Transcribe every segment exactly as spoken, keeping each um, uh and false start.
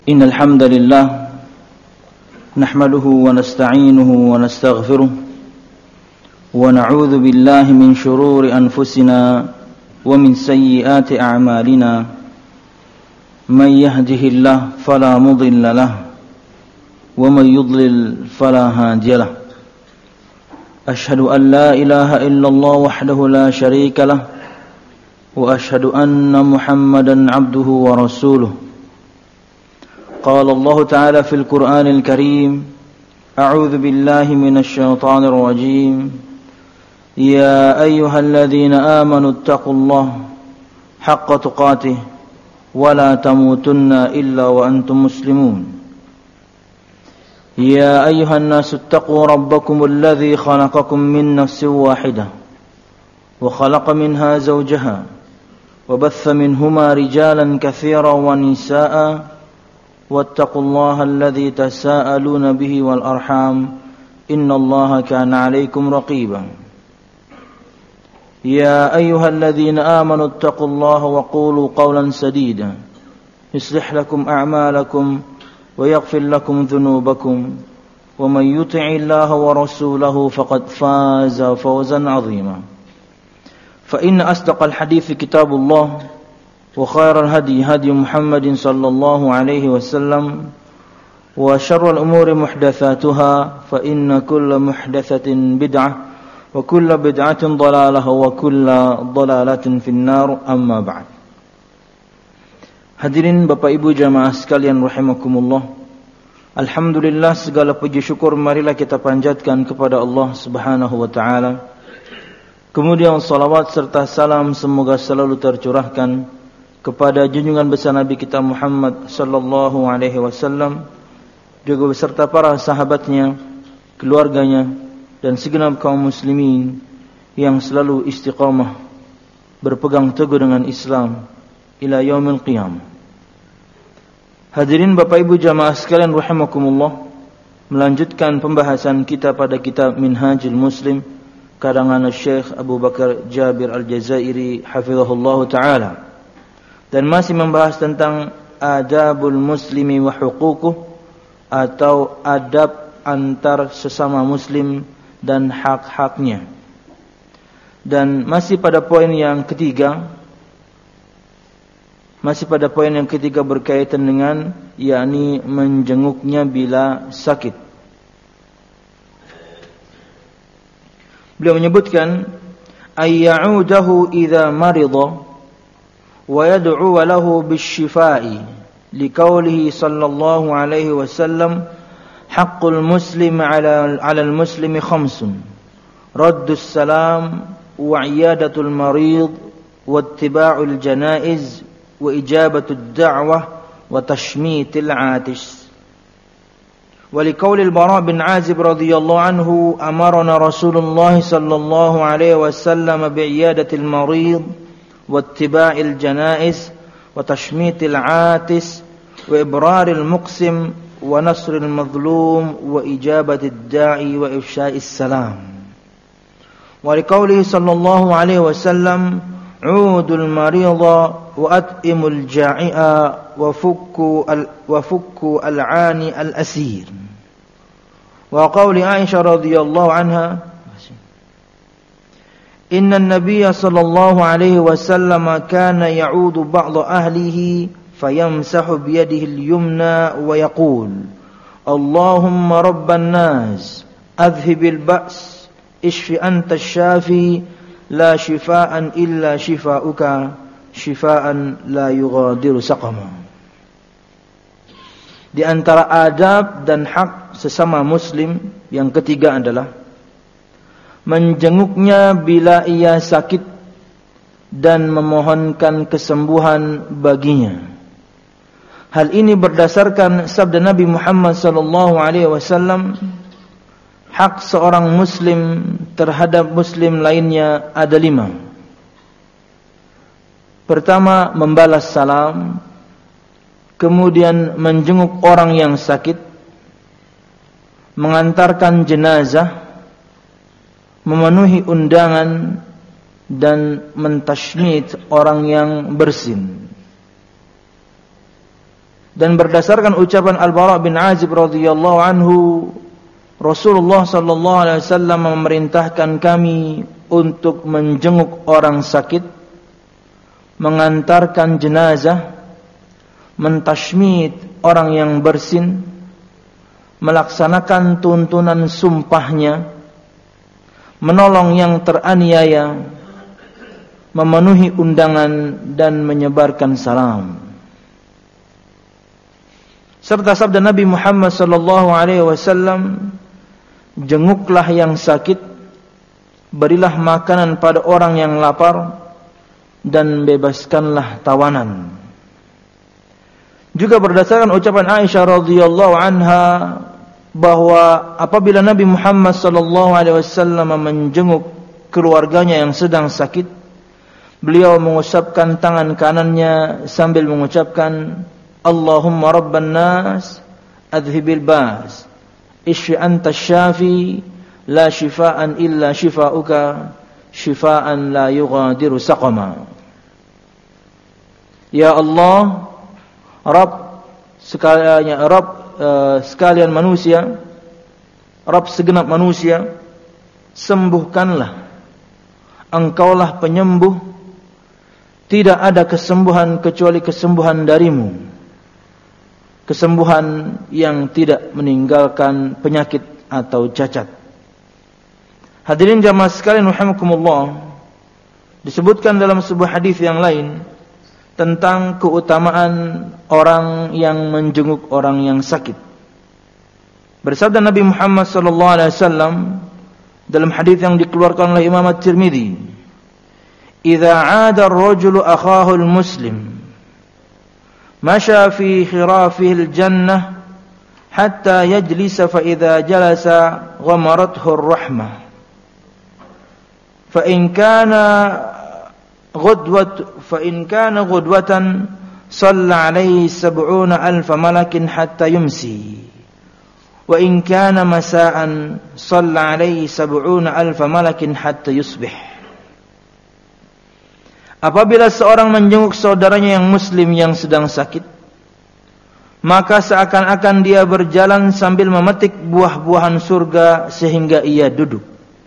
إن الحمد لله نحمده ونستعينه ونستغفره ونعوذ بالله من شرور أنفسنا ومن سيئات أعمالنا من يهده الله فلا مضل له ومن يضلل فلا هادي له أشهد أن لا إله إلا الله وحده لا شريك له وأشهد أن محمدا عبده ورسوله قال الله تعالى في القرآن الكريم أعوذ بالله من الشيطان الرجيم يا أيها الذين آمنوا اتقوا الله حق تقاته ولا تموتن إلا وأنتم مسلمون يا أيها الناس اتقوا ربكم الذي خلقكم من نفس واحدة وخلق منها زوجها وبث منهما رجالا كثيرا ونساء واتقوا الله الذي تساءلون به والأرحام إن الله كان عليكم رقيبا يا أيها الذين آمنوا اتقوا الله وقولوا قولا سديدا يصلح لكم أعمالكم ويغفر لكم ذنوبكم ومن يطع الله ورسوله فقد فاز فوزا عظيما فإن أصدق الحديث كتاب الله وخير الهدي هدي محمد صلى الله عليه وسلم وشر الأمور محدثاتها فإن كل محدثة بدعة وكل بدعة ضلالة وكل ضلالة في النار أما بعد. Hadirin Bapak Ibu jamaah sekalian rahimakumullah. Alhamdulillah, segala puji syukur marilah kita panjatkan kepada Allah Subhanahu wa taala. Kemudian salawat serta salam semoga selalu tercurahkan kepada junjungan besar Nabi kita Muhammad sallallahu alaihi wasallam, juga beserta para sahabatnya, keluarganya, dan segenap kaum muslimin yang selalu istiqamah berpegang teguh dengan Islam ila yaumil qiyamah. Hadirin Bapak Ibu jamaah sekalian rahimakumullah, melanjutkan pembahasan kita pada kitab Minhajul Muslim karangan Syekh Abu Bakar Jabir Al-Jazairi hafizahullah taala, dan masih membahas tentang adabul muslimi wa huququh, atau adab antar sesama muslim dan hak-haknya. Dan masih pada poin yang ketiga, masih pada poin yang ketiga berkaitan dengan yakni menjenguknya bila sakit. Beliau menyebutkan ayyaudahu idza marida ويدعو له بالشفاء لقوله صلى الله عليه وسلم حق المسلم على على المسلم خمس رد السلام وعيادة المريض واتباع الجنائز وإجابة الدعوة وتشميت العاتش. ولقول البراء بن عازب رضي الله عنه أمرنا رسول الله صلى الله عليه وسلم بعيادة المريض واتباع الجنائز وتشميت العاتس وإبرار المقسم ونصر المظلوم وإجابة الداعي وإفشاء السلام. ولقوله صلى الله عليه وسلم عودوا المريض وأطعموا الجائع وفكوا وفكوا العاني الأسير. وقول عائشة رضي الله عنها إن النبي صلى الله عليه وسلم كان يعود بعض أهله فيمسح بيده اليمنى ويقول اللهم رب الناس أذهب البأس اشف أنت الشافي لا شفاء إلا شفاؤك شفاء لا يغادر سقما. Di antara adab dan hak sesama muslim yang ketiga adalah menjenguknya bila ia sakit dan memohonkan kesembuhan baginya. Hal ini berdasarkan sabda Nabi Muhammad sallallahu alaihi wasallam, hak seorang muslim terhadap muslim lainnya ada lima. Pertama, membalas salam, kemudian menjenguk orang yang sakit, mengantarkan jenazah, memenuhi undangan, dan mentashmid orang yang bersin. Dan berdasarkan ucapan Al-Bara' bin Azib radhiyallahu anhu, Rasulullah sallallahu alaihi wasallam memerintahkan kami untuk menjenguk orang sakit, mengantarkan jenazah, mentashmid orang yang bersin, melaksanakan tuntunan sumpahnya, menolong yang teraniaya, memenuhi undangan dan menyebarkan salam. Serta sabda Nabi Muhammad sallallahu alaihi wasallam, jenguklah yang sakit, berilah makanan pada orang yang lapar, dan bebaskanlah tawanan. Juga berdasarkan ucapan Aisyah radhiyallahu anha bahwa apabila Nabi Muhammad sallallahu alaihi wasallam menjenguk keluarganya yang sedang sakit, beliau mengusapkan tangan kanannya sambil mengucapkan, Allahumma rabban nas adhibil bas, ishfi anta syafi, la shifaan illa shifauka, shifaan la yughadiru saqama. Ya Allah, Rabb sekalian, Rabb uh, sekalian manusia, Rabb segenap manusia, sembuhkanlah. Engkaulah penyembuh, tidak ada kesembuhan kecuali kesembuhan darimu, kesembuhan yang tidak meninggalkan penyakit atau cacat. Hadirin jamaah sekalian rahimakumullah, disebutkan dalam sebuah hadis yang lain tentang keutamaan orang yang menjenguk orang yang sakit. Bersabda Nabi Muhammad sallallahu alaihi wasallam dalam hadis yang dikeluarkan oleh Imam At-Tirmidzi, "Idza 'ada ar-rajulu akhahu al-muslim, masha fi khirafihi al-jannah hatta yajlisa fa idza jalasa ghamarathu ar-rahmah. Fa in kana غدوة فإن كان غدوة صلى عليه سبعون ألف ملك حتى يمسي وإن كان مساء صلى عليه سبعون ألف ملك حتى يصبح." Apabila seorang menjenguk saudaranya yang muslim yang sedang sakit, maka seakan-akan dia berjalan sambil memetik buah-buahan surga sehingga ia duduk.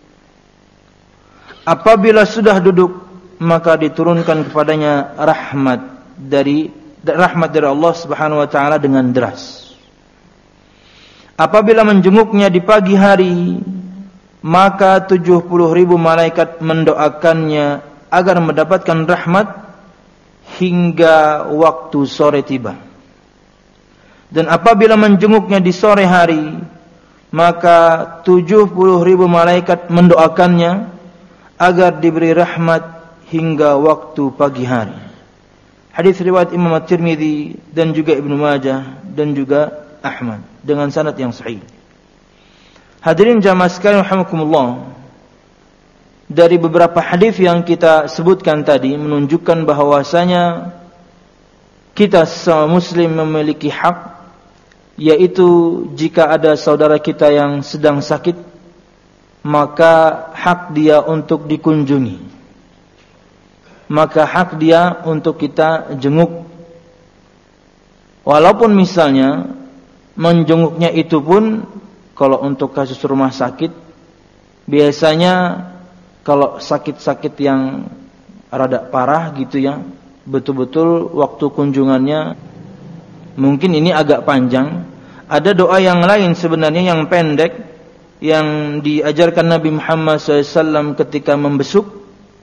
Apabila sudah duduk, maka diturunkan kepadanya rahmat dari rahmat dari Allah Subhanahu wa taala dengan deras. Apabila menjenguknya di pagi hari, maka tujuh puluh ribu malaikat mendoakannya agar mendapatkan rahmat hingga waktu sore tiba. Dan apabila menjenguknya di sore hari, maka tujuh puluh ribu malaikat mendoakannya agar diberi rahmat hingga waktu pagi hari. Hadis riwayat Imam At-Tirmidzi dan juga Ibnu Majah dan juga Ahmad dengan sanad yang sahih. Hadirin jamaah sekalian rahimakumullah, dari beberapa hadis yang kita sebutkan tadi menunjukkan bahwasanya kita semua muslim memiliki hak, yaitu jika ada saudara kita yang sedang sakit, maka hak dia untuk dikunjungi, maka hak dia untuk kita jenguk. Walaupun misalnya menjenguknya itu pun kalau untuk kasus rumah sakit, biasanya kalau sakit-sakit yang rada parah gitu ya, betul-betul waktu kunjungannya mungkin ini agak panjang. Ada doa yang lain sebenarnya yang pendek yang diajarkan Nabi Muhammad shallallahu alaihi wasallam ketika membesuk.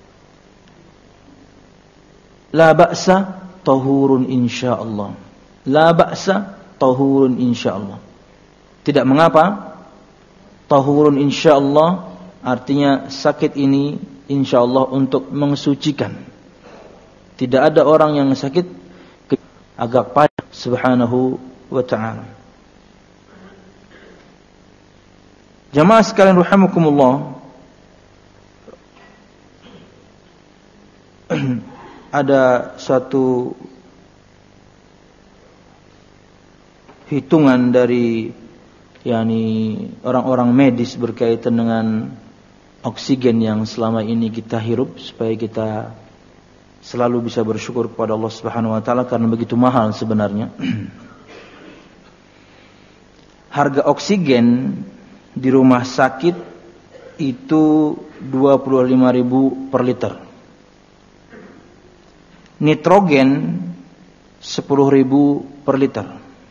La ba'sa tahurun insyaallah. La ba'sa tahurun insyaallah. Tidak mengapa. Tahurun insyaallah artinya sakit ini insyaallah untuk mensucikan. Tidak ada orang yang sakit agak payah subhanahu wa ta'ala. Jamaah sekalian rahimakumullah, ada suatu hitungan dari yakni orang-orang medis berkaitan dengan oksigen yang selama ini kita hirup, supaya kita selalu bisa bersyukur kepada Allah Subhanahu wa taala karena begitu mahal sebenarnya. harga oksigen di rumah sakit itu dua puluh lima ribu per liter. Nitrogen sepuluh ribu per liter.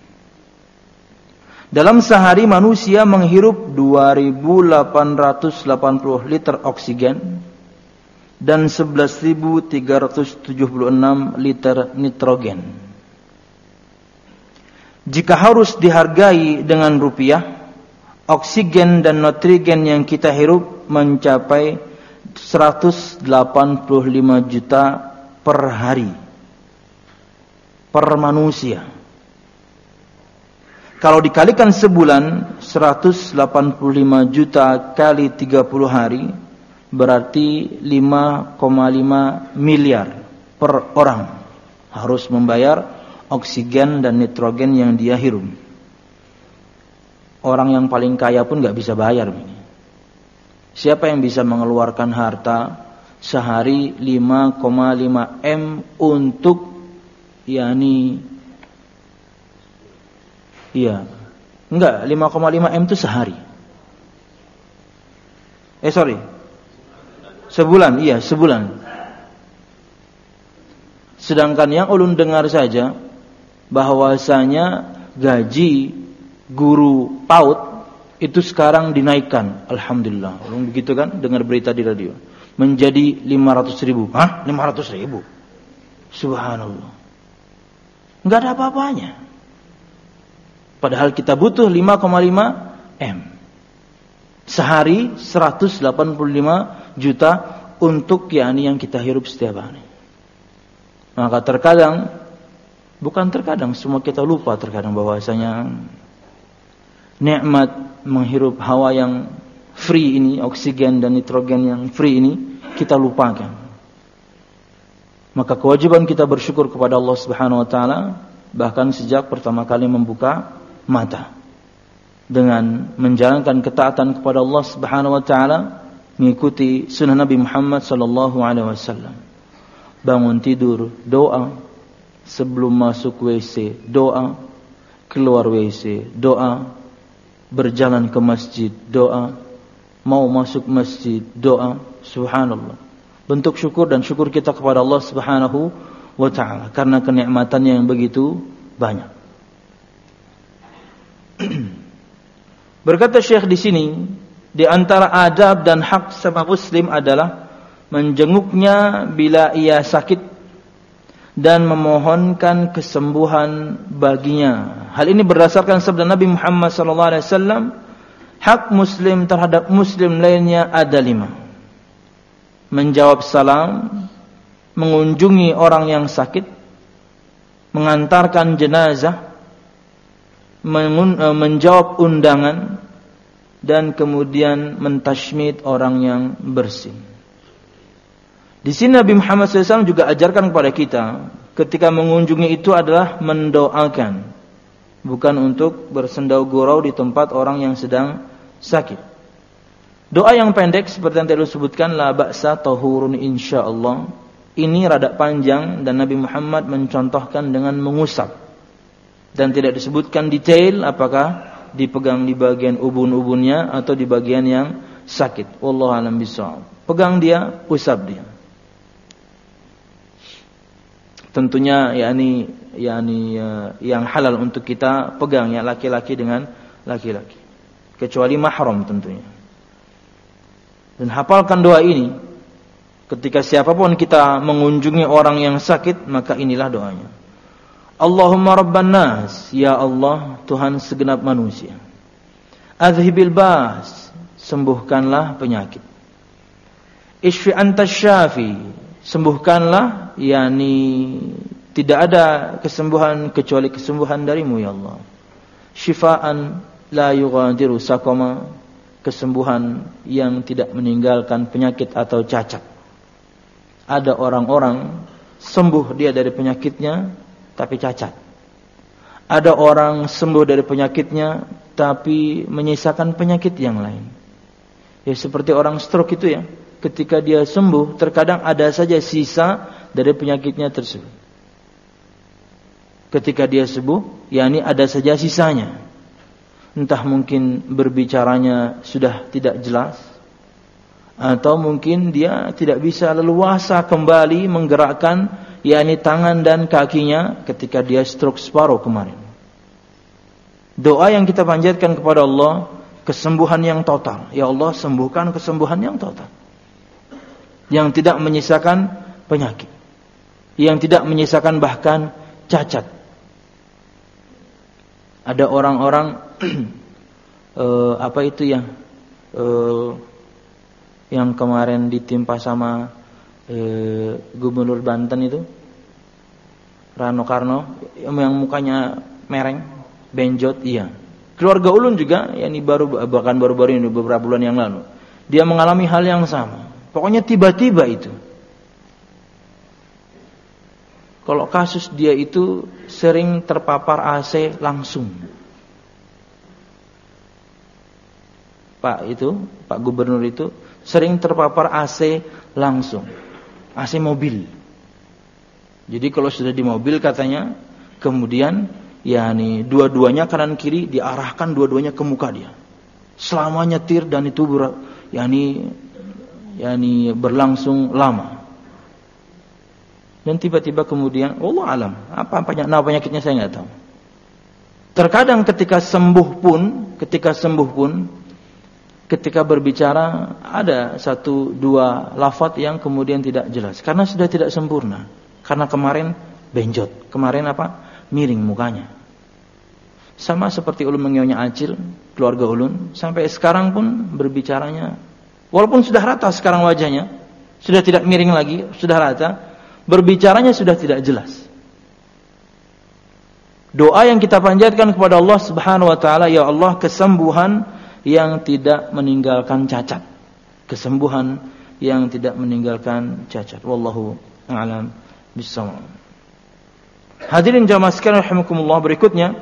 Dalam sehari manusia menghirup dua ribu delapan ratus delapan puluh liter oksigen dan sebelas ribu tiga ratus tujuh puluh enam liter nitrogen. Jika harus dihargai dengan rupiah, oksigen dan nitrogen yang kita hirup mencapai seratus delapan puluh lima juta per hari per manusia. Kalau dikalikan sebulan seratus delapan puluh lima juta kali tiga puluh hari berarti lima koma lima miliar per orang harus membayar oksigen dan nitrogen yang dia hirup. Orang yang paling kaya pun gak bisa bayar. Siapa yang bisa mengeluarkan harta sehari lima koma lima M untuk yakni iya, enggak, lima koma lima M itu sehari. Eh sorry, sebulan, iya sebulan. Sedangkan yang ulun dengar saja bahwasanya gaji guru PAUD itu sekarang dinaikkan, alhamdulillah. Ulun begitu kan, dengar berita di radio, menjadi lima ratus ribu. Hah? lima ratus ribu? Subhanallah. Enggak ada apa-apanya. Padahal kita butuh lima koma lima M. Sehari seratus delapan puluh lima juta untuk yakni yang kita hirup setiap hari. Maka terkadang, bukan terkadang, semua kita lupa terkadang bahwasanya nikmat menghirup hawa yang free ini, oksigen dan nitrogen yang free ini, kita lupakan. Maka kewajiban kita bersyukur kepada Allah Subhanahu wa taala bahkan sejak pertama kali membuka mata dengan menjalankan ketaatan kepada Allah Subhanahu wa taala, mengikuti sunnah Nabi Muhammad sallallahu alaihi wasallam. Bangun tidur doa, sebelum masuk W C doa, keluar W C doa, berjalan ke masjid doa, mau masuk masjid doa. Subhanallah. Bentuk syukur dan syukur kita kepada Allah Subhanahu wa taala karena kenikmatannya yang begitu banyak. Berkata Syekh di sini, di antara adab dan hak sama muslim adalah menjenguknya bila ia sakit dan memohonkan kesembuhan baginya. Hal ini berdasarkan sabda Nabi Muhammad sallallahu alaihi wasallam, hak muslim terhadap muslim lainnya ada lima. Menjawab salam, mengunjungi orang yang sakit, mengantarkan jenazah, menjawab undangan, dan kemudian mentashmid orang yang bersin. Di sini Nabi Muhammad shallallahu alaihi wasallam juga ajarkan kepada kita ketika mengunjungi itu adalah mendoakan, bukan untuk bersendau gurau di tempat orang yang sedang sakit. Doa yang pendek seperti yang tadi disebutkan, la ba'sa tahurun insyaallah, ini rada panjang dan Nabi Muhammad mencontohkan dengan mengusap. Dan tidak disebutkan detail apakah dipegang di bagian ubun-ubunnya atau di bagian yang sakit. Wallahu a'lam bishawab. Pegang dia, usap dia. Tentunya yakni yakni uh, yang halal untuk kita pegang ya laki-laki dengan laki-laki. Kecuali mahram tentunya. Dan hafalkan doa ini. Ketika siapapun kita mengunjungi orang yang sakit, maka inilah doanya. Allahumma rabban nas, ya Allah Tuhan segenap manusia. Adhibil bas, sembuhkanlah penyakit. Ishfi anta syafi, sembuhkanlah, yakni tidak ada kesembuhan kecuali kesembuhan darimu ya Allah. Syifaan la yughadiru saqama, kesembuhan yang tidak meninggalkan penyakit atau cacat. Ada orang-orang sembuh dia dari penyakitnya tapi cacat. Ada orang sembuh dari penyakitnya tapi menyisakan penyakit yang lain. Ya seperti orang stroke itu ya, ketika dia sembuh terkadang ada saja sisa dari penyakitnya tersebut. Ketika dia sembuh, yakni ada saja sisanya. Entah mungkin berbicaranya sudah tidak jelas, atau mungkin dia tidak bisa leluasa kembali menggerakkan yakni tangan dan kakinya ketika dia stroke separuh kemarin. Doa yang kita panjatkan kepada Allah, kesembuhan yang total. Ya Allah, sembuhkan kesembuhan yang total, yang tidak menyisakan penyakit, yang tidak menyisakan bahkan cacat. Ada orang-orang uh, apa itu yang uh, yang kemarin ditimpa sama uh, Gubernur Banten itu, Rano Karno, yang mukanya mereng, benjot, iya. Keluarga ulun juga, ya ini baru bahkan baru-baru ini beberapa bulan yang lalu, dia mengalami hal yang sama. Pokoknya tiba-tiba itu. Kalau kasus dia itu sering terpapar A C langsung. Pak itu, Pak Gubernur itu sering terpapar A C langsung. A C mobil. Jadi kalau sudah di mobil katanya, kemudian ya nih dua-duanya kanan kiri diarahkan dua-duanya ke muka dia. Selama nyetir dan itu ber, ya nih ya nih berlangsung lama. Dan tiba-tiba kemudian, Allah alam, apa penyakitnya saya nggak tahu. Terkadang ketika sembuh pun, ketika sembuh pun, ketika berbicara ada satu dua lafaz yang kemudian tidak jelas, karena sudah tidak sempurna. Karena kemarin benjot, kemarin apa? Miring mukanya. Sama seperti ulun menginyonya Acil, keluarga ulun, sampai sekarang pun berbicaranya, walaupun sudah rata sekarang wajahnya, sudah tidak miring lagi, sudah rata. Berbicaranya sudah tidak jelas. Doa yang kita panjatkan kepada Allah Subhanahu wa taala, ya Allah, kesembuhan yang tidak meninggalkan cacat. Kesembuhan yang tidak meninggalkan cacat. Wallahu a'lam bissawab. Hadirin jamaah sekalian rahimakumullah, berikutnya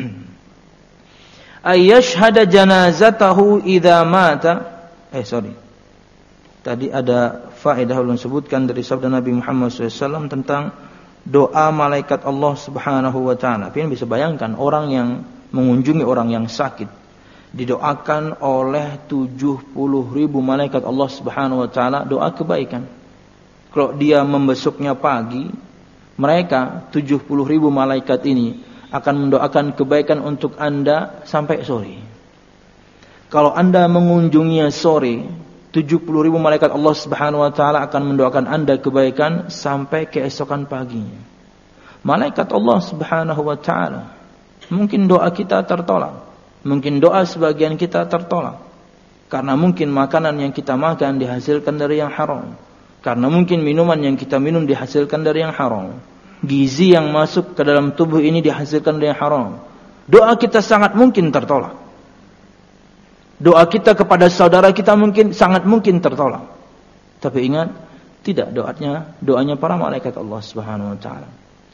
ayyashhada janazatahu idza mata. Eh sorry. Tadi ada faedah ulun sebutkan dari sabda Nabi Muhammad shallallahu alaihi wasallam tentang doa malaikat Allah Subhanahu wa taala. Kalian bisa bayangkan orang yang mengunjungi orang yang sakit didoakan oleh tujuh puluh ribu malaikat Allah Subhanahu wa taala doa kebaikan. Kalau dia membesuknya pagi, mereka tujuh puluh ribu malaikat ini akan mendoakan kebaikan untuk Anda sampai sore. Kalau Anda mengunjunginya sore, tujuh puluh ribu malaikat Allah Subhanahu wa taala akan mendoakan Anda kebaikan sampai keesokan paginya. Malaikat Allah Subhanahu wa taala, mungkin doa kita tertolak, mungkin doa sebagian kita tertolak, karena mungkin makanan yang kita makan dihasilkan dari yang haram, karena mungkin minuman yang kita minum dihasilkan dari yang haram, gizi yang masuk ke dalam tubuh ini dihasilkan dari yang haram. Doa kita sangat mungkin tertolak. Doa kita kepada saudara kita mungkin sangat mungkin tertolak. Tapi ingat, tidak doanya doanya para malaikat Allah Subhanahu wa taala.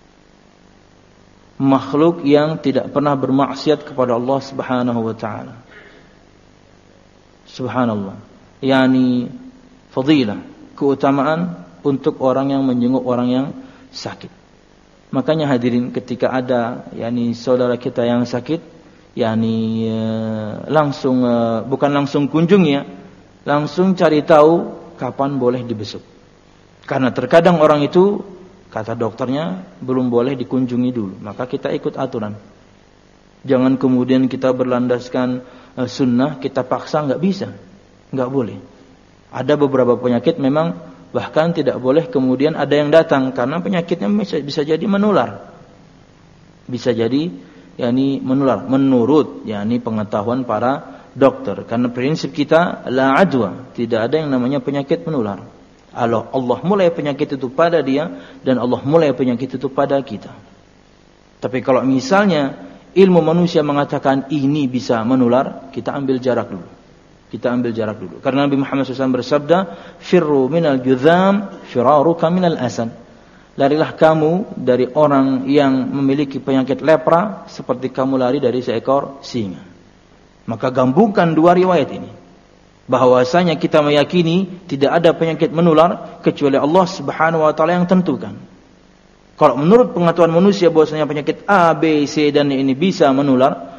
Makhluk yang tidak pernah bermaksiat kepada Allah Subhanahu wa taala. Subhanallah. Yani fadilah, keutamaan untuk orang yang menjenguk orang yang sakit. Makanya hadirin, ketika ada yani saudara kita yang sakit, yakni uh, langsung uh, bukan langsung kunjungi ya, langsung cari tahu kapan boleh dibesuk. Karena terkadang orang itu kata dokternya belum boleh dikunjungi dulu, maka kita ikut aturan. Jangan kemudian kita berlandaskan uh, sunnah, kita paksa, nggak bisa, nggak boleh. Ada beberapa penyakit memang bahkan tidak boleh kemudian ada yang datang, karena penyakitnya bisa, bisa jadi menular, bisa jadi yakni menular menurut yakni pengetahuan para dokter. Karena prinsip kita la adwa, tidak ada yang namanya penyakit menular. Allah Allah mulai penyakit itu pada dia dan Allah mulai penyakit itu pada kita. Tapi kalau misalnya ilmu manusia mengatakan ini bisa menular, kita ambil jarak dulu. Kita ambil jarak dulu. Karena Nabi Muhammad shallallahu alaihi wasallam bersabda, "Firru minal judham, firaruka minal asad." Larilah kamu dari orang yang memiliki penyakit lepra seperti kamu lari dari seekor singa. Maka gabungkan dua riwayat ini, bahwasanya kita meyakini tidak ada penyakit menular kecuali Allah Subhanahu wa taala yang tentukan. Kalau menurut pengetahuan manusia bahwasanya penyakit A, B, C dan ini bisa menular,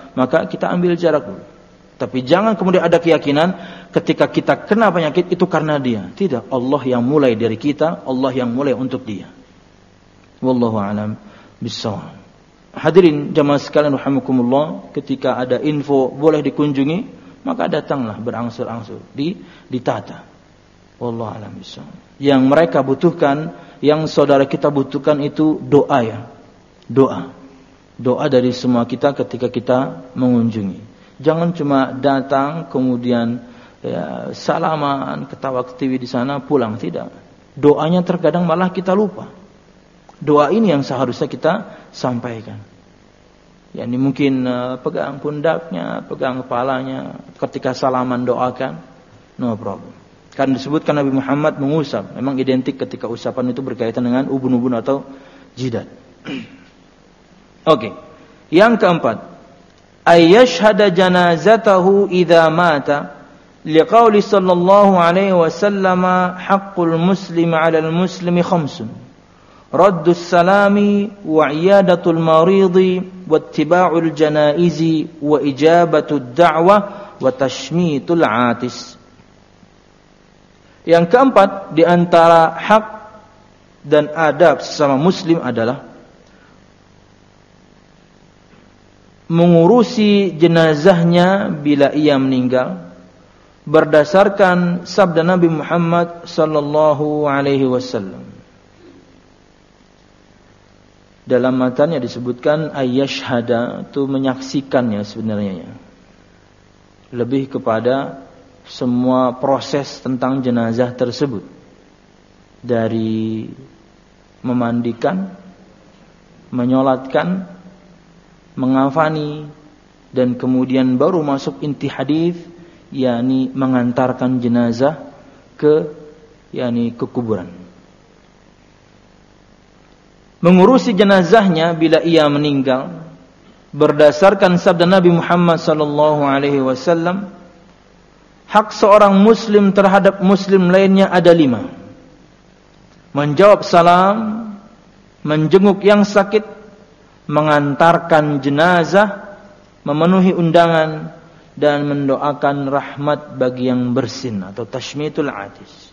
maka kita ambil jarak dulu. Tapi jangan kemudian ada keyakinan ketika kita kena penyakit itu karena dia. Tidak, Allah yang mulai dari kita, Allah yang mulai untuk dia. Wallahu a'lam bissawab. Hadirin jamaah sekalian rahimakumullah, ketika ada info boleh dikunjungi, maka datanglah berangsur-angsur, di ditata. Wallahu a'lam bissawab. Yang mereka butuhkan, yang saudara kita butuhkan itu doa ya. Doa. Doa dari semua kita ketika kita mengunjungi. Jangan cuma datang kemudian ya, salaman, ketawa ketiwi di sana, pulang. Tidak. Doanya terkadang malah kita lupa. Doa ini yang seharusnya kita sampaikan. Ya, ini mungkin uh, pegang pundaknya, pegang kepalanya, ketika salaman doakan, no problem. Karena disebutkan Nabi Muhammad mengusap, memang identik ketika usapan itu berkaitan dengan ubun-ubun atau jidat. Oke. Okay. Yang keempat, ayyashhada janazatahu idza mata liqauli sallallahu alaihi wasallam haqqul muslimi 'alal muslimi khamsun raddus salami wa iyadatul maridi wattiba'ul janaizi wa ijabatud da'wah wa tashmitul 'atis. Yang keempat di antara hak dan adab sesama muslim adalah mengurusi jenazahnya bila ia meninggal berdasarkan sabda Nabi Muhammad sallallahu alaihi wasallam. Dalam matanya disebutkan ayyashhada, itu menyaksikannya sebenarnya. Lebih kepada semua proses tentang jenazah tersebut. Dari memandikan, menyolatkan, mengafani, dan kemudian baru masuk inti hadis, yakni mengantarkan jenazah ke yakni ke kuburan. Mengurusi jenazahnya bila ia meninggal berdasarkan sabda Nabi Muhammad sallallahu alaihi wasallam, hak seorang muslim terhadap muslim lainnya ada lima. Menjawab salam, menjenguk yang sakit, mengantarkan jenazah, memenuhi undangan, dan mendoakan rahmat bagi yang bersin atau tashmitul atis.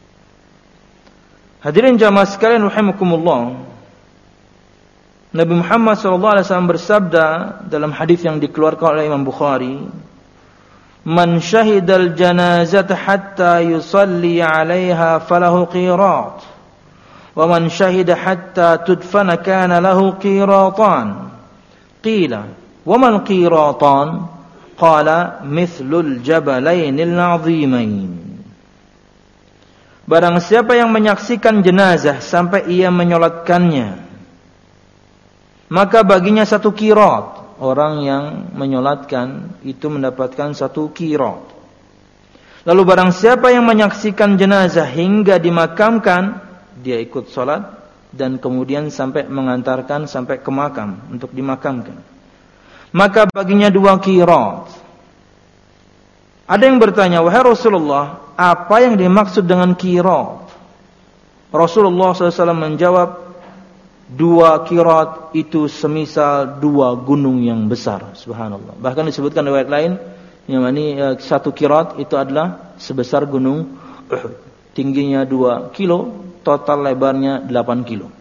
Hadirin jamaah sekalian rahimakumullah, Nabi Muhammad sallallahu alaihi wasallam bersabda dalam hadis yang dikeluarkan oleh Imam Bukhari, "Man syahidal janazata hatta yusalli 'alaiha falahu qirat, wa man syahida hatta tudfana kana lahu qiratan." Qila, "Wa man qiratan?" Qala, "Mithlul jabalainil 'azimain." Barang siapa yang menyaksikan jenazah sampai ia menyolatkannya, maka baginya satu qirat. Orang yang menyolatkan itu mendapatkan satu qirat. Lalu barang siapa yang menyaksikan jenazah hingga dimakamkan, dia ikut solat dan kemudian sampai mengantarkan sampai ke makam untuk dimakamkan, maka baginya dua qirat. Ada yang bertanya, "Wahai Rasulullah, apa yang dimaksud dengan qirat?" Rasulullah shallallahu alaihi wasallam menjawab, dua qirat itu semisal dua gunung yang besar. Subhanallah. Bahkan disebutkan riwayat lain, yang ini satu qirat itu adalah sebesar gunung Uhud. Tingginya dua kilo, total lebarnya delapan kilo.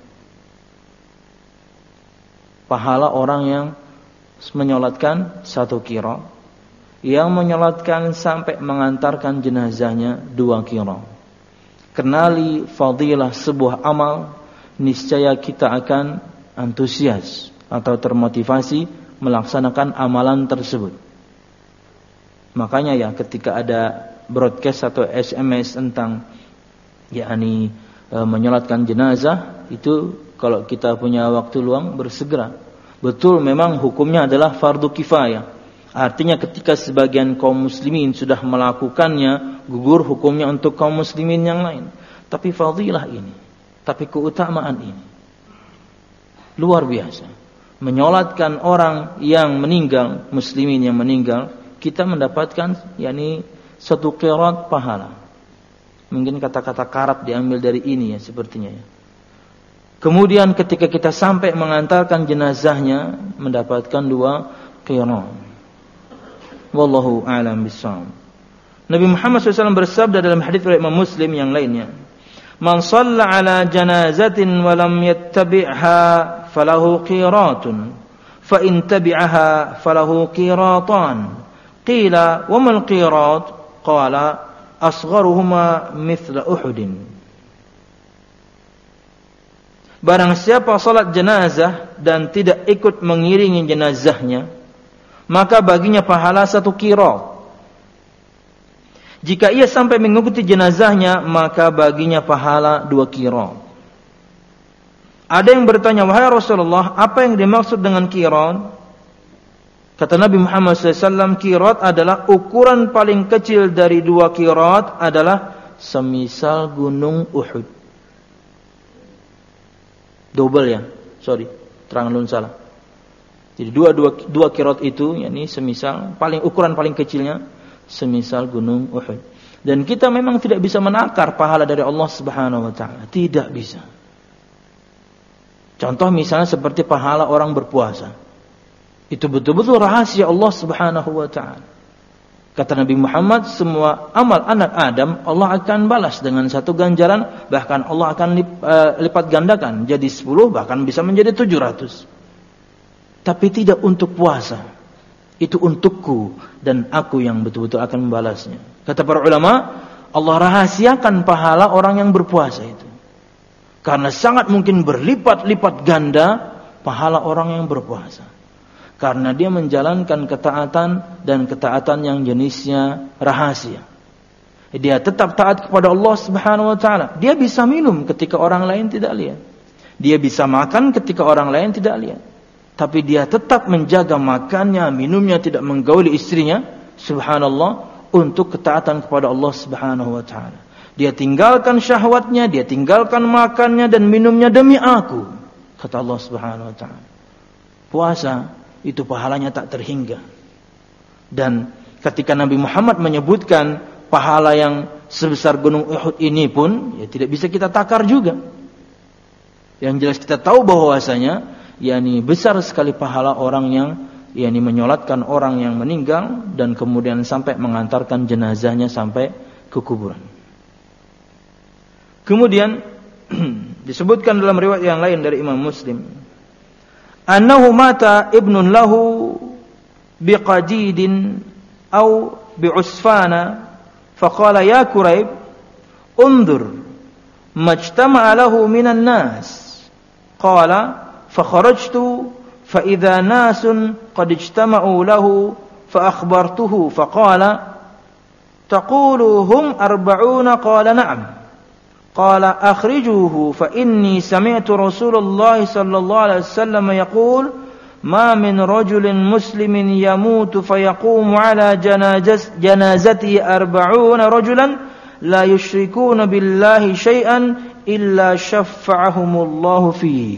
Pahala orang yang menyolatkan satu qirat, yang menyolatkan sampai mengantarkan jenazahnya dua qirat. Kenali fadilah sebuah amal, niscaya kita akan antusias atau termotivasi melaksanakan amalan tersebut. Makanya ya ketika ada broadcast atau S M S tentang yakni e, menyolatkan jenazah, itu kalau kita punya waktu luang bersegera. Betul, memang hukumnya adalah fardu kifayah. Artinya ketika sebagian kaum muslimin sudah melakukannya, gugur hukumnya untuk kaum muslimin yang lain. Tapi fadilah ini, tapi keutamaan ini luar biasa. Menyolatkan orang yang meninggal, muslimin yang meninggal, kita mendapatkan yakni satu qirat pahala. Mungkin kata-kata karat diambil dari ini ya sepertinya ya. Kemudian ketika kita sampai mengantarkan jenazahnya, mendapatkan dua qirat. Wallahu a'lam bishawab. Nabi Muhammad shallallahu alaihi wasallam bersabda dalam hadits riwayat Imam Muslim yang lainnya, "Man shalla ala janazatin wa lam yattabi'ha falahu qiratun, fa in tabi'aha falahu qiratan." Qila, "Wa mal qirat?" Qala, "Asgharuhuma mithla Uhudin." Barang siapa salat jenazah dan tidak ikut mengiringi jenazahnya, maka baginya pahala satu qirat. Jika ia sampai mengikuti jenazahnya, maka baginya pahala dua qirat. Ada yang bertanya, "Wahai Rasulullah, apa yang dimaksud dengan qirat?" Kata Nabi Muhammad shallallahu alaihi wasallam, qirat adalah ukuran paling kecil dari dua qirat adalah semisal gunung Uhud. Double ya, sorry, terang nun salah. Jadi dua dua dua qirat itu, yakni semisal paling ukuran paling kecilnya semisal gunung Uhud. Dan kita memang tidak bisa menakar pahala dari Allah Subhanahu wa taala, tidak bisa. Contoh misalnya seperti pahala orang berpuasa. Itu betul-betul rahasia Allah Subhanahu wa taala. Kata Nabi Muhammad, semua amal anak Adam Allah akan balas dengan satu ganjaran, bahkan Allah akan lipat gandakan jadi sepuluh, bahkan bisa menjadi tujuh ratus. Tapi tidak untuk puasa. Itu untukku dan aku yang betul-betul akan membalasnya. Kata para ulama, Allah rahasiakan pahala orang yang berpuasa itu. Karena sangat mungkin berlipat-lipat ganda pahala orang yang berpuasa. Karena dia menjalankan ketaatan dan ketaatan yang jenisnya rahasia. Dia tetap taat kepada Allah Subhanahu wa taala. Dia bisa minum ketika orang lain tidak lihat. Dia bisa makan ketika orang lain tidak lihat. Tapi dia tetap menjaga makannya, minumnya, tidak menggauli istrinya, subhanallah, untuk ketaatan kepada Allah Subhanahu wa taala. Dia tinggalkan syahwatnya, dia tinggalkan makannya dan minumnya demi aku, kata Allah Subhanahu wa taala. Puasa itu pahalanya tak terhingga. Dan ketika Nabi Muhammad menyebutkan pahala yang sebesar gunung Uhud ini pun, ya tidak bisa kita takar juga. Yang jelas kita tahu bahwasanya yakni besar sekali pahala orang yang yakni menyolatkan orang yang meninggal dan kemudian sampai mengantarkan jenazahnya sampai ke kuburan. Kemudian disebutkan dalam riwayat yang lain dari Imam Muslim, annahu mata ibnun lahu biqadidin aw bi'usfana faqala ya Quraib undur majtama'a lahu minan nas qala fakharajtu fa idza nasun qad ijtama'u lahu fa akhbartuhu faqala taqulu hum arba'una qala na'am قال أخرجوه فإني سمعت رسول الله صلى الله عليه وسلم يقول ما من رجل مسلم يموت فيقوم على جنازته أربعون رجلا لا يشركون بالله شيئا إلا شفعهم الله فيه.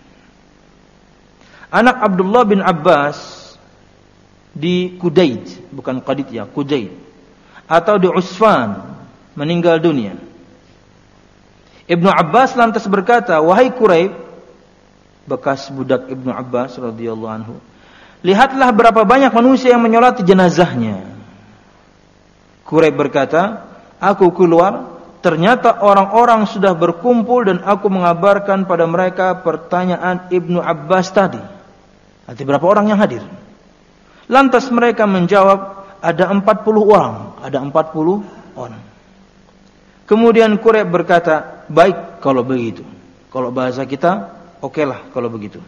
Anak Abdullah bin Abbas di Kudaid, bukan Qadid ya, Kudaid, atau di Usfan, meninggal dunia. Ibnu Abbas lantas berkata, wahai Quraib, bekas budak Ibnu Abbas radhiyallahu anhu, lihatlah berapa banyak manusia yang menyolati jenazahnya. Quraib berkata, aku keluar, ternyata orang-orang sudah berkumpul dan aku mengabarkan pada mereka pertanyaan Ibnu Abbas tadi. Arti berapa orang yang hadir? Lantas mereka menjawab, ada empat puluh orang, ada empat puluh orang. Kemudian Quraib berkata, baik kalau begitu. Kalau bahasa kita, okelah kalau begitu.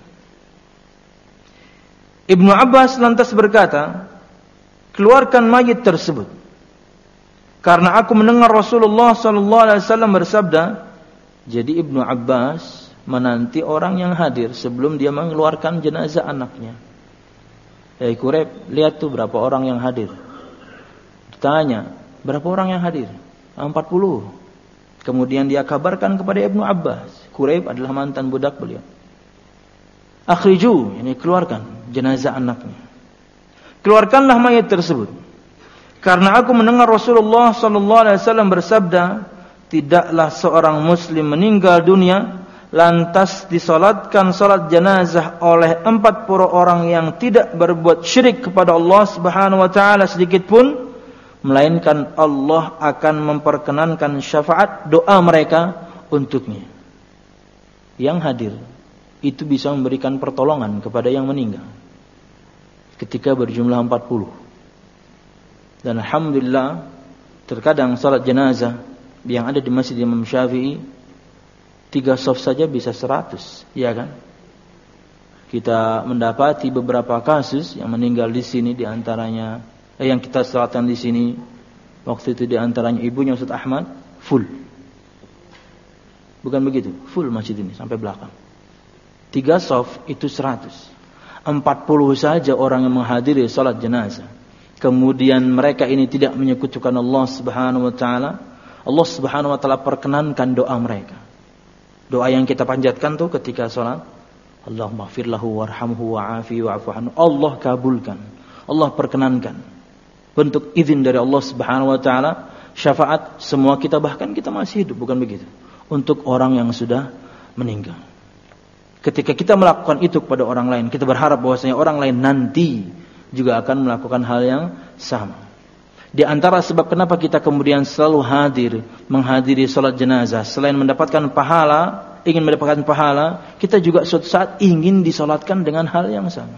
Ibnu Abbas lantas berkata, keluarkan mayit tersebut. Karena aku mendengar Rasulullah sallallahu alaihi wasallam bersabda. Jadi Ibnu Abbas menanti orang yang hadir sebelum dia mengeluarkan jenazah anaknya. Hei Quraib, lihat tuh berapa orang yang hadir. Ditanya, berapa orang yang hadir? empat puluh. Kemudian dia kabarkan kepada Ibnu Abbas. Quraib adalah mantan budak beliau. Akhriju, ini keluarkan jenazah anaknya. Keluarkanlah mayat tersebut. Karena aku mendengar Rasulullah sallallahu alaihi wasallam bersabda, tidaklah seorang muslim meninggal dunia lantas disolatkan solat jenazah oleh empat puluh orang yang tidak berbuat syirik kepada Allah Subhanahu wa taala sedikit pun, melainkan Allah akan memperkenankan syafaat doa mereka untuknya. Yang hadir itu bisa memberikan pertolongan kepada yang meninggal ketika berjumlah empat puluh. Dan alhamdulillah terkadang salat jenazah yang ada di Masjid Imam Syafi'i tiga saf saja bisa seratus, ya kan? Kita mendapati beberapa kasus yang meninggal di sini, di antaranya eh, yang kita salatkan di sini waktu itu di antaranya ibunya Ustaz Ahmad, full. Bukan begitu, full masjid ini sampai belakang. Tiga saf itu seratus. Empat puluh saja orang yang menghadiri salat jenazah. Kemudian mereka ini tidak menyekutukan Allah Subhanahu wa taala. Allah Subhanahu wa taala perkenankan doa mereka. Doa yang kita panjatkan tuh ketika salat, Allahumma ighfir lahu warhamhu wa'afi wa'fu anhu. Allah kabulkan. Allah perkenankan. Bentuk izin dari Allah Subhanahu wa taala, syafaat semua kita, bahkan kita masih hidup, bukan begitu? Untuk orang yang sudah meninggal. Ketika kita melakukan itu kepada orang lain, kita berharap bahwasanya orang lain nanti juga akan melakukan hal yang sama. Di antara sebab kenapa kita kemudian selalu hadir menghadiri salat jenazah, selain mendapatkan pahala, ingin mendapatkan pahala, kita juga suatu saat ingin disolatkan dengan hal yang sama.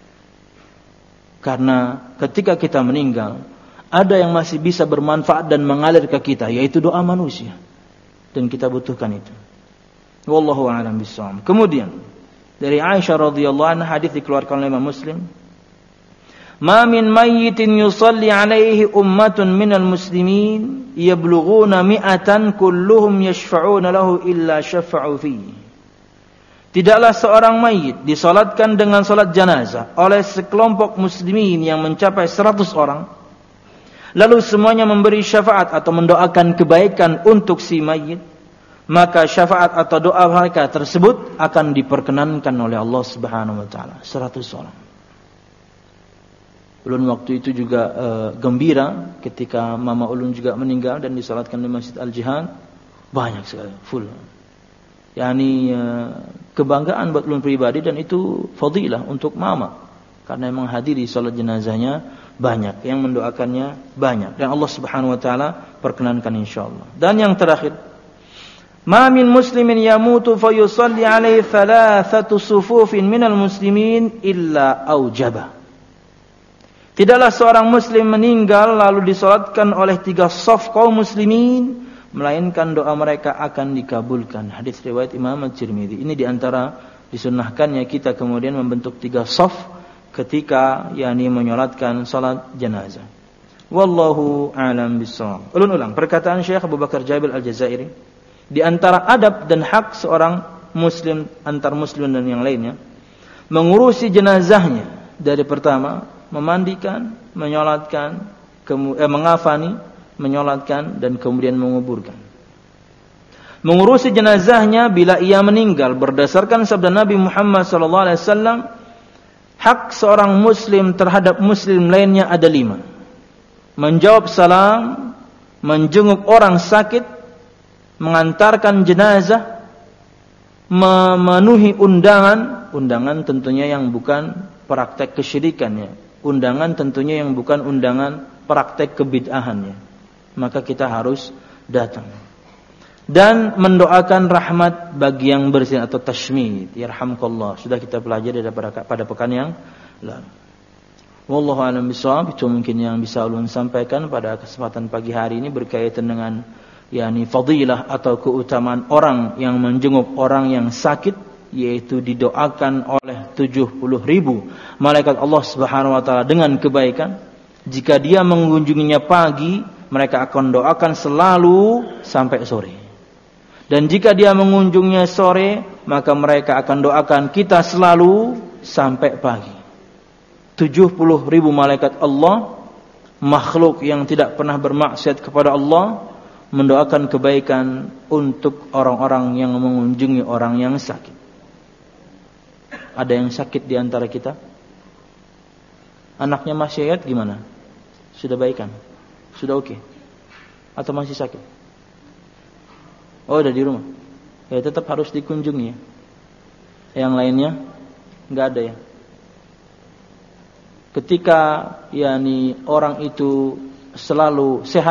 Karena ketika kita meninggal, ada yang masih bisa bermanfaat dan mengalir ke kita, yaitu doa manusia. Dan kita butuhkan itu. Wallahu a'lam bishawab. Kemudian dari Aisyah radhiyallahu anha, hadis dikeluarkan oleh Imam Muslim, "Ma min mayyitin yusalli alaihi ummatun minal muslimin yablughuna mi'atan kulluhum yashfa'una lahu illa syafa'u fihi." Tidaklah seorang mayit disalatkan dengan salat jenazah oleh sekelompok muslimin yang mencapai seratus orang, lalu semuanya memberi syafaat atau mendoakan kebaikan untuk si mayit, maka syafaat atau doa mereka tersebut akan diperkenankan oleh Allah Subhanahu wa taala. seratus orang. Ulun waktu itu juga e, gembira ketika Mama Ulun juga meninggal dan disalatkan di Masjid Al-Jihad. Banyak sekali, full. Yani e, kebanggaan buat ulun pribadi, dan itu fadilah untuk Mama. Karena memang hadiri salat jenazahnya banyak, yang mendoakannya banyak. Dan Allah Subhanahu wa taala perkenankan insyaallah. Dan yang terakhir, ma min muslimin yamutu fa yusalli alaihi thalathatu sufufin minal muslimin illa aujaba. Tidaklah seorang muslim meninggal lalu disolatkan oleh tiga saf kaum muslimin, melainkan doa mereka akan dikabulkan. Hadis riwayat Imam At-Tirmidzi. Ini diantara disunnahkannya kita kemudian membentuk tiga saf ketika yakni menyolatkan salat jenazah. Wallahu a'lam bishawab. Ulun-ulang perkataan Syekh Abu Bakar Jabil Al-Jazairi, di antara adab dan hak seorang muslim antar muslim dan yang lainnya, mengurusi jenazahnya dari pertama memandikan, menyolatkan, kemu- eh, mengafani, menyolatkan, dan kemudian menguburkan. Mengurusi jenazahnya bila ia meninggal berdasarkan sabda Nabi Muhammad sallallahu alaihi wasallam, hak seorang muslim terhadap muslim lainnya ada lima: menjawab salam, menjenguk orang sakit, mengantarkan jenazah, memenuhi undangan, undangan tentunya yang bukan praktek kesyirikannya, undangan tentunya yang bukan undangan praktek kebid'ahannya, maka kita harus datang. Dan mendoakan rahmat bagi yang bersin atau tashmid, yarhamkallah, sudah kita pelajari pada pada pekan yang lalu. Wallahu a'lam bishawab. Itu mungkin yang bisa ulun sampaikan pada kesempatan pagi hari ini berkaitan dengan yakni fadilah atau keutamaan orang yang menjenguk orang yang sakit, yaitu didoakan oleh tujuh puluh ribu malaikat Allah Subhanahu wa taala dengan kebaikan. Jika dia mengunjunginya pagi, mereka akan doakan selalu sampai sore. Dan jika dia mengunjunginya sore, maka mereka akan doakan kita selalu sampai pagi. tujuh puluh ribu malaikat Allah, makhluk yang tidak pernah bermaksiat kepada Allah, mendoakan kebaikan untuk orang-orang yang mengunjungi orang yang sakit. Ada yang sakit di antara kita? Anaknya masih sehat gimana? Sudah baikan? Sudah oke? Okay? Atau masih sakit? Oh, udah di rumah. ya tetap harus dikunjungi. Yang lainnya nggak ada ya. Ketika yakni orang itu selalu sehat,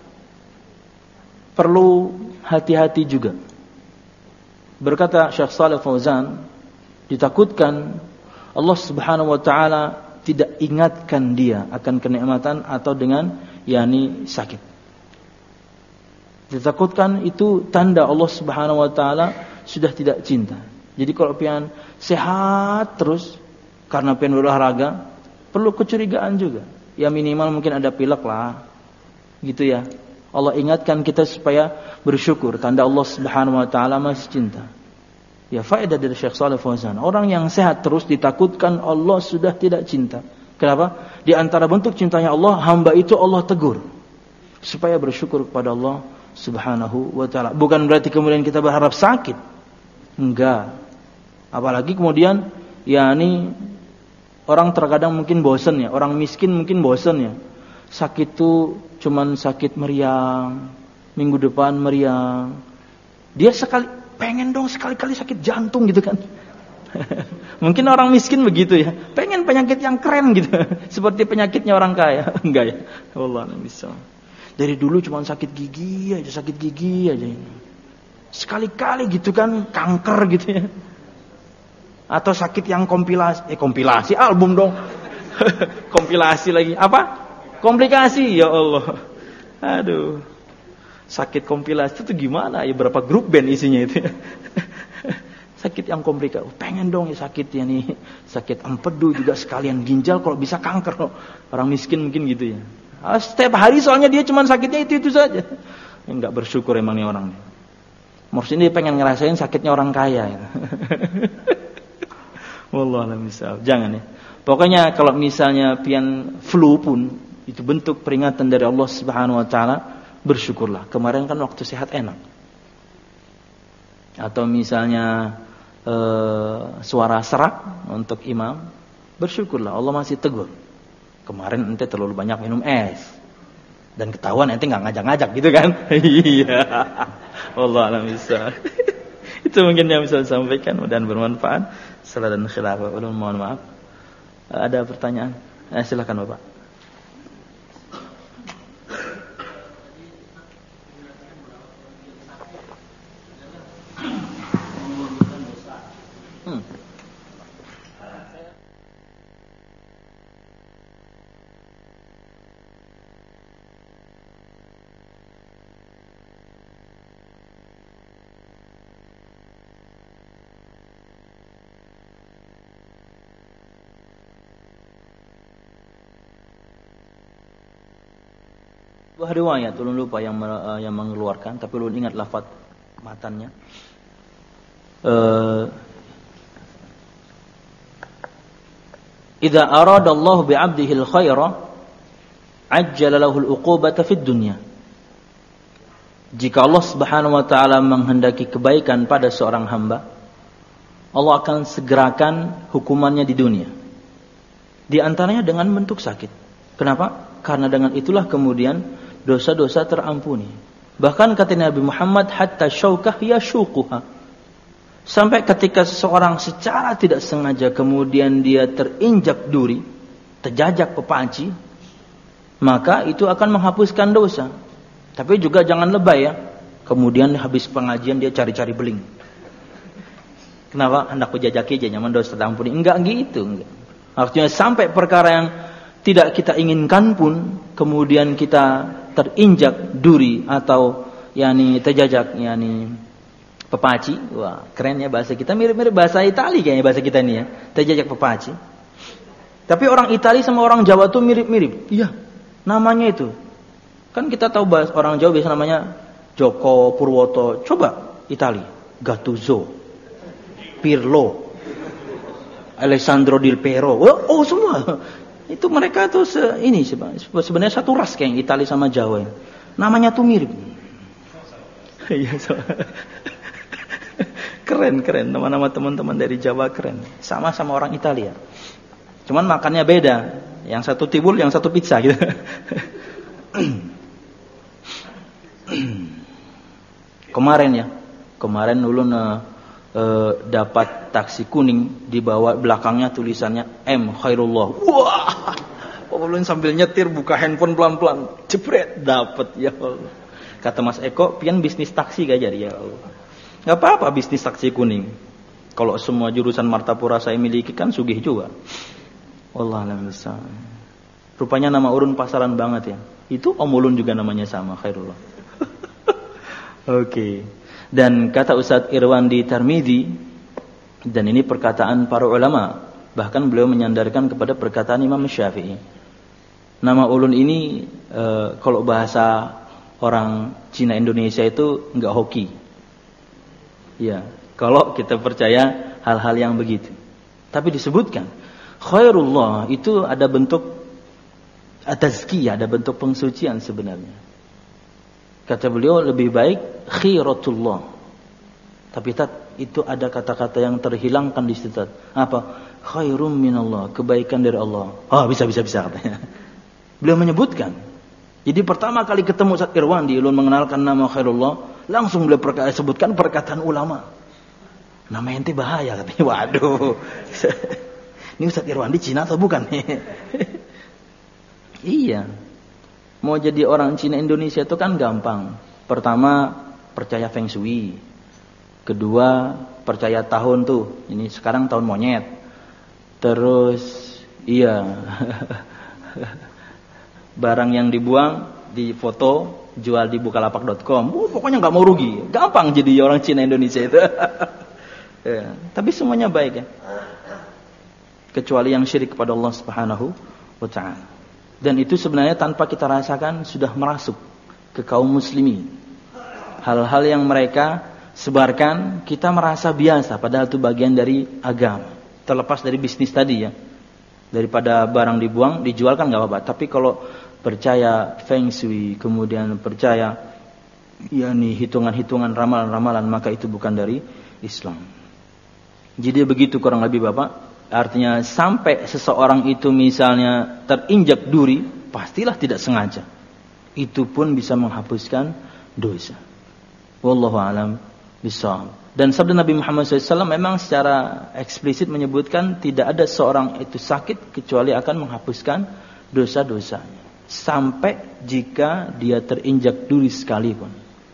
perlu hati-hati juga. Berkata Syekh Shalih Fauzan, ditakutkan Allah Subhanahu wa taala tidak ingatkan dia akan kenikmatan atau dengan yakni sakit. Ditakutkan itu tanda Allah Subhanahu wa taala sudah tidak cinta. Jadi kalau pian sehat terus karena pian olahraga, perlu kecurigaan juga. Ya minimal mungkin ada pilek lah. Gitu ya. Allah ingatkan kita supaya bersyukur, tanda Allah Subhanahu wa taala masih cinta. Ya faedah dari Syekh Shalih Fauzan, orang yang sehat terus ditakutkan Allah sudah tidak cinta. Kenapa? Di antara bentuk cintanya Allah, hamba itu Allah tegur supaya bersyukur kepada Allah Subhanahu wa taala. Bukan berarti kemudian kita berharap sakit. Enggak. Apalagi kemudian yakni orang terkadang mungkin bosan ya, orang miskin mungkin bosan ya. Sakit itu cuman sakit meriang, minggu depan meriang. Dia sekali pengen dong sekali-kali sakit jantung gitu kan. Mungkin orang miskin begitu ya, pengen penyakit yang keren gitu, seperti penyakitnya orang kaya. Enggak ya, wallah bisa. Dari dulu cuma sakit gigi aja, sakit gigi aja ini. Sekali-kali gitu kan kanker gitu ya. Atau sakit yang kompilasi, eh kompilasi album dong. Kompilasi lagi apa? Komplikasi, ya Allah. Aduh. Sakit kompilasi itu gimana ya, berapa grup band isinya itu ya. Sakit yang komplikasi, pengen dong ya sakit ya nih, sakit empedu juga sekalian ginjal, kalau bisa kanker loh. Orang miskin mungkin gitu ya. Ah, setiap hari soalnya dia cuma sakitnya itu-itu saja. Enggak bersyukur emang nih orang nih. Mungkin dia pengen ngerasain sakitnya orang kaya ya. Wallahualam misal. Jangan ya. Pokoknya kalau misalnya pian flu pun itu bentuk peringatan dari Allah Subhanahu wa taala, bersyukurlah. Kemarin kan waktu sehat enak. Atau misalnya e, suara serak untuk imam, bersyukurlah Allah masih tegur. Kemarin ente terlalu banyak minum es dan ketahuan ente nggak ngajak-ngajak gitu kan? Iya. Wallahualam misal. Itu mungkin yang bisa disampaikan dan bermanfaat. Salah dan khilaf, ulun mohon maaf. Ada pertanyaan? Eh, silakan Bapak. Hmm. Dua riwayat ulun lupa yang uh, yang mengeluarkan, tapi ulun ingat lafaz matannya. Uh, Idza arada Allah bi 'abdihi al-khaira ajjala lahu al-uqubata fid dunya. Jika Allah Subhanahu wa taala menghendaki kebaikan pada seorang hamba, Allah akan segerakan hukumannya di dunia. Di antaranya dengan bentuk sakit. Kenapa? Karena dengan itulah kemudian dosa-dosa terampuni. Bahkan kata Nabi Muhammad, hatta syaukah yashuquha. Sampai ketika seseorang secara tidak sengaja kemudian dia terinjak duri, terjajak pepaci, maka itu akan menghapuskan dosa. Tapi juga jangan lebay ya. Kemudian habis pengajian dia cari-cari beling. Kenapa? Hendak kujajaki aja nyaman dosa terampuni. Enggak gitu, enggak. Artinya sampai perkara yang tidak kita inginkan pun kemudian kita terinjak duri atau yakni terjajak yakni pepaci. Wah, keren ya bahasa kita, mirip-mirip bahasa Itali kayaknya bahasa kita ini ya. Terjajak pepaci. Tapi orang Itali sama orang Jawa tuh mirip-mirip. Iya, namanya itu. Kan kita tahu bahasa orang Jawa biasa namanya Joko Purwoto. Coba Itali, Gattuso, Pirlo, Alessandro Del Piero. Oh, oh semua. Itu mereka tuh se, ini sebenarnya satu ras kayak Italia sama Jawa. Namanya tuh mirip. Iya, keren keren nama-nama teman-teman dari Jawa keren. Sama-sama orang Italia. Cuman makannya beda. Yang satu tibul, yang satu pizza gitu. Kemarin ya, kemarin ulun uh, uh, dapat taksi kuning, di bawah belakangnya tulisannya M Khairullah. Wah, ulun sambil nyetir buka handphone pelan-pelan, jebret dapat ya Allah. Kata Mas Eko, pian bisnis taksi gak jadi ya Allah. Gak apa-apa bisnis taksi kuning. Kalau semua jurusan Martapura saya miliki kan sugih juga. Wallahualam bissawab. Rupanya nama urun pasaran banget ya. Itu Om Ulun juga namanya sama, Khairullah. Oke. Okay. Dan kata Ustadz Irwandi Tarmidhi, dan ini perkataan para ulama, bahkan beliau menyandarkan kepada perkataan Imam Syafi'i. Nama ulun ini e, kalau bahasa orang Cina Indonesia itu enggak hoki. Ya, kalau kita percaya hal-hal yang begitu. Tapi disebutkan Khairullah itu ada bentuk tazkiyah, ada bentuk pensucian sebenarnya. Kata beliau lebih baik khiratullah. Tapi tat, itu ada kata-kata yang terhilangkan di situ. Apa? Khairum minallah, kebaikan dari Allah. Oh, bisa bisa bisa katanya. Beliau menyebutkan. Jadi pertama kali ketemu Ustaz Irwandi, ulun mengenalkan nama Khairullah, langsung beliau perka- sebutkan perkataan ulama. Nama ente bahaya katanya. Waduh. Ini Ustaz Irwandi Cina atau bukan? Iya. Mau jadi orang Cina Indonesia itu kan gampang. Pertama, percaya Feng Shui. Kedua, percaya tahun tuh. Ini sekarang tahun monyet. Terus, iya. Barang yang dibuang, difoto, jual di bukalapak dot com. Oh, pokoknya gak mau rugi. Gampang jadi orang Cina Indonesia itu. Ya. Tapi semuanya baik ya. Kecuali yang syirik kepada Allah Subhanahu wa ta'ala. Dan itu sebenarnya tanpa kita rasakan sudah merasuk ke kaum muslimin. Hal-hal yang mereka sebarkan kita merasa biasa, padahal itu bagian dari agama. Terlepas dari bisnis tadi ya. Daripada barang dibuang, dijual kan gak apa-apa. Tapi kalau percaya Feng Shui, kemudian percaya yakni hitungan-hitungan ramalan-ramalan, maka itu bukan dari Islam. Jadi begitu kurang lebih Bapak. Artinya sampai seseorang itu misalnya terinjak duri, pastilah tidak sengaja. Itu pun bisa menghapuskan dosa. Wallahu a'lam bishawab. Dan sabda Nabi Muhammad shallallahu alaihi wasallam memang secara eksplisit menyebutkan tidak ada seorang itu sakit kecuali akan menghapuskan dosa-dosanya. Sampai jika dia terinjak duri sekalipun.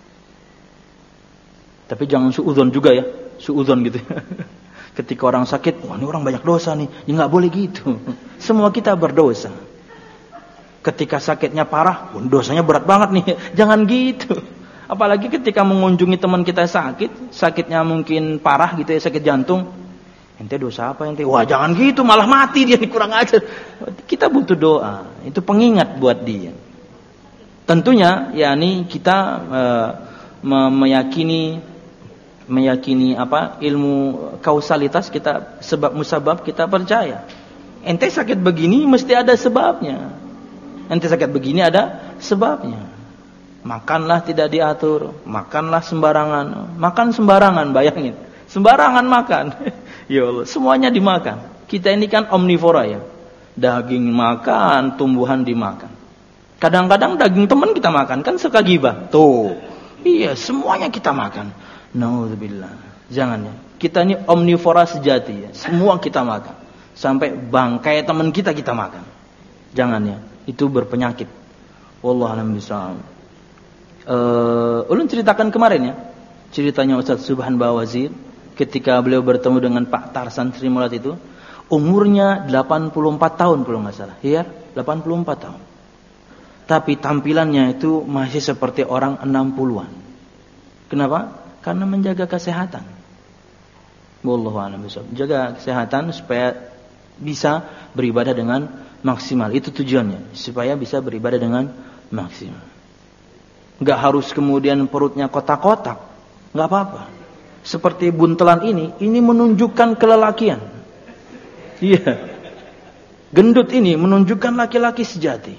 Tapi jangan suudzon juga ya, suudzon gitu. Ketika orang sakit, wah ini orang banyak dosa nih. Ya nggak boleh gitu. Semua kita berdosa. Ketika sakitnya parah, dosanya berat banget nih. Jangan gitu. Apalagi ketika mengunjungi teman kita sakit, sakitnya mungkin parah gitu ya, sakit jantung. Ente dosa apa ente? Wah jangan gitu, malah mati dia, kurang ajar. Kita butuh doa. Itu pengingat buat dia. Tentunya, yakni kita uh, meyakini meyakini apa ilmu kausalitas kita, sebab musabab kita percaya. Ente sakit begini mesti ada sebabnya. Ente sakit begini ada sebabnya. Makanlah tidak diatur, makanlah sembarangan, makan sembarangan, bayangin, sembarangan makan. Ya Allah, semuanya dimakan. Kita ini kan omnivora ya, daging makan, tumbuhan dimakan. Kadang-kadang daging teman kita makan, kan suka gibah. Tuh, iya semuanya kita makan. Nauzubillah. Jangan ya. Kita ini omnivora sejati ya. Semua kita makan. Sampai bangkai teman kita kita makan. Jangan ya. Itu berpenyakit. Wallahu a'lam bishawab. Eh, ulun ceritakan kemarin ya. Ceritanya Ustaz Subhan Bawazir ketika beliau bertemu dengan Pak Tarsan Srimulat itu, umurnya delapan puluh empat tahun kalau enggak salah. Iya, delapan puluh empat tahun. Tapi tampilannya itu masih seperti orang enam puluhan. Kenapa? Karena menjaga kesehatan. Wallahu a'lam bishawab. Jaga kesehatan supaya bisa beribadah dengan maksimal. Itu tujuannya, supaya bisa beribadah dengan maksimal. Enggak harus kemudian perutnya kotak-kotak. Enggak apa-apa. Seperti buntelan ini, ini menunjukkan kelelakian. Iya. Gendut ini menunjukkan laki-laki sejati.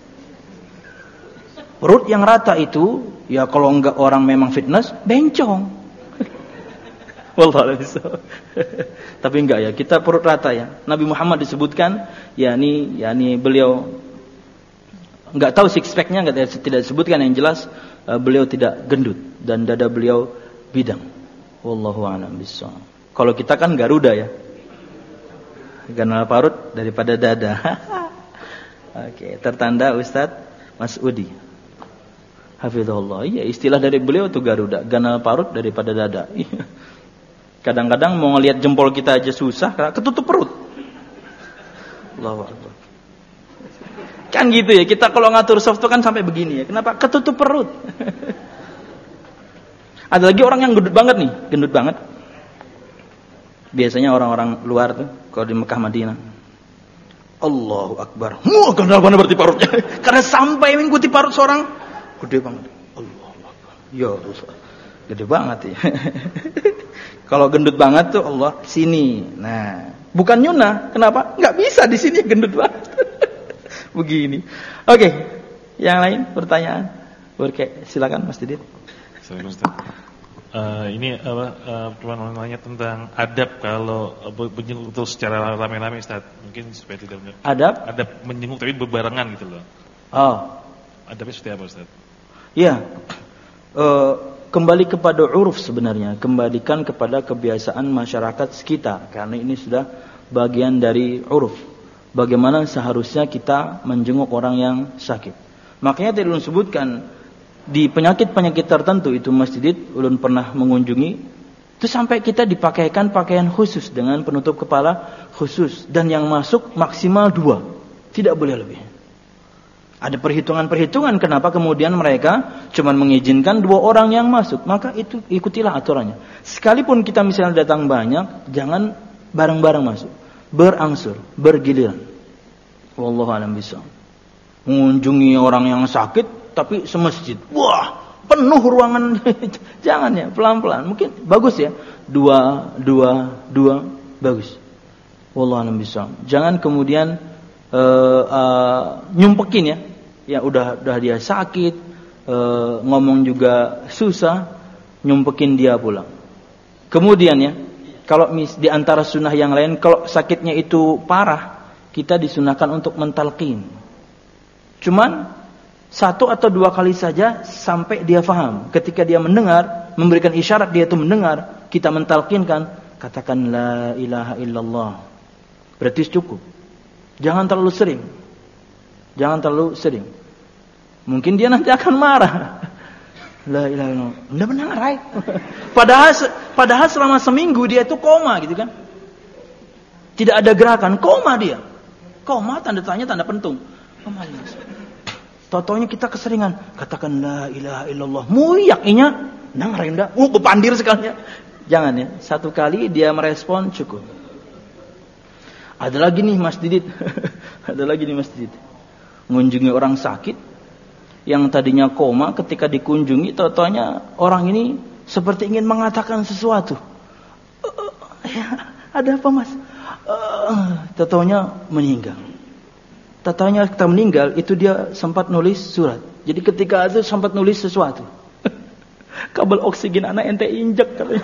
Perut yang rata itu, ya kalau enggak orang memang fitness, bencong. Wallahu a'lam. Tapi enggak ya, kita perut rata ya. Nabi Muhammad disebutkan, yakni yakni beliau enggak tahu six pack-nya, enggak tidak disebutkan, yang jelas beliau tidak gendut dan dada beliau bidang. Wallahu a'lam bishawab. Kalau kita kan Garuda ya. Ganal parut daripada dada. Oke, tertanda Ustadz Mas'udi. Hafizahullah. Iya, istilah dari beliau tuh Garuda, ganal parut daripada dada. Kadang-kadang mau ngelihat jempol kita aja susah karena ketutup perut. Allahu Akbar. Kan gitu ya, kita kalau ngatur soft kan sampai begini ya. Kenapa? Ketutup perut. Ada lagi orang yang gendut banget nih, gendut banget. Biasanya orang-orang luar tuh kalau di Mekah Madinah. Allahu Akbar. Wah, kenal banget berarti parutnya. Karena sampai mengikuti parut seorang gede banget. Allahu Akbar. Ya Allah. Gede banget ya. Kalau gendut banget tuh Allah sini. Nah, bukan nyunah. Kenapa? Enggak bisa di sini gendut banget. Begini. Oke. Okay. Yang lain pertanyaan? Oke, silakan Mas Didit. Saya Ustaz. Uh, ini apa uh, cuma mau nanya tentang adab kalau uh, menjenguk itu secara rame-rame Ustaz. Mungkin supaya tidak adab adab menjenguk tapi berbarengan gitu loh. Oh. Adabnya seperti apa Ustaz? Iya. Uh, kembali kepada uruf sebenarnya, kembalikan kepada kebiasaan masyarakat sekitar karena ini sudah bagian dari uruf. Bagaimana seharusnya kita menjenguk orang yang sakit. Makanya tadi ulun sebutkan di penyakit-penyakit tertentu itu masjid ulun pernah mengunjungi itu sampai kita dipakaikan pakaian khusus dengan penutup kepala khusus dan yang masuk maksimal dua, tidak boleh lebih. Ada perhitungan-perhitungan kenapa kemudian mereka cuma mengizinkan dua orang yang masuk, maka itu ikutilah aturannya. Sekalipun kita misalnya datang banyak, jangan bareng-bareng masuk, berangsur, bergiliran. Wallahu a'lam bishawab. Mengunjungi orang yang sakit tapi semasjid, wah penuh ruangan. Jangan ya, pelan-pelan. Mungkin bagus ya, dua, dua, dua, bagus. Wallahu a'lam bishawab. Jangan kemudian uh, uh, nyumpekin ya, ya udah udah dia sakit, uh, ngomong juga susah, nyumpekin dia pulang. Kemudian ya, kalau mis di antara sunnah yang lain, kalau sakitnya itu parah, kita disunahkan untuk mentalqin. Cuman satu atau dua kali saja sampai dia faham. Ketika dia mendengar, memberikan isyarat dia itu mendengar, kita mentalqinkan, katakan la ilaha illallah. Berarti cukup. Jangan terlalu sering. Jangan terlalu sering. Mungkin dia nanti akan marah. La ilaha illallah. Enggak benar, right? Padahal padahal selama seminggu dia itu koma gitu kan. Tidak ada gerakan, koma dia. Koma tanda tanya tanda pentung. Koma dia. Totonya kita keseringan katakan la ilaha illallah, muyakinya nang rendah, uh bepandir sekalinya. Jangan ya, satu kali dia merespon cukup. Ada lagi nih Mas Didit, ada lagi nih Mas Didit, mengunjungi orang sakit yang tadinya koma, ketika dikunjungi totonya orang ini seperti ingin mengatakan sesuatu. Uh, ya, ada apa Mas? Uh, totonya meninggal. Tatanya kita meninggal, itu dia sempat nulis surat. Jadi ketika itu sempat nulis sesuatu. Kabel oksigen anak ente injek katanya.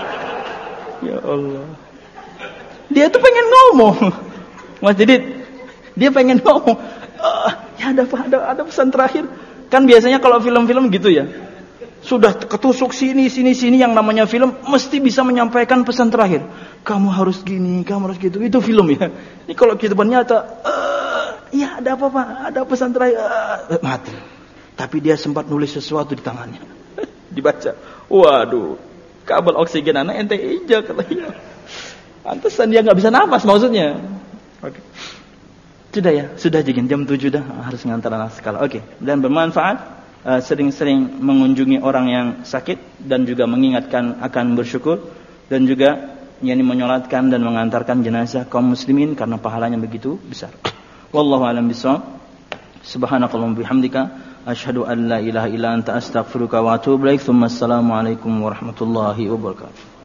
Ya Allah. Dia tuh pengen ngomong. Mas Didit, dia pengen ngomong. Uh, ya ada apa? Ada, ada pesan terakhir. Kan biasanya kalau film-film gitu ya. Sudah ketusuk sini, sini, sini yang namanya film mesti bisa menyampaikan pesan terakhir. Kamu harus gini, kamu harus gitu. Itu film ya. Ini kalau kehidupan nyata, uh, ya ada apa Pak? Ada pesan terakhir, uh, mati. Tapi dia sempat nulis sesuatu di tangannya. Dibaca. Waduh, kabel oksigen anak ente injak katanya. Pantesan dia nggak bisa nafas maksudnya. Oke. Sudah ya, sudah jadikan jam tujuh dah harus ngantar anak sekolah. Oke, dan bermanfaat. Uh, sering-sering mengunjungi orang yang sakit dan juga mengingatkan akan bersyukur dan juga yakni menyolatkan dan mengantarkan jenazah kaum muslimin karena pahalanya begitu besar. Wallahu a'lam bishawab. Subhanakallahumma bihamdika asyhadu an la ilaha illa anta astaghfiruka wa atubu ilaik. Assalamu alaikum warahmatullahi wabarakatuh.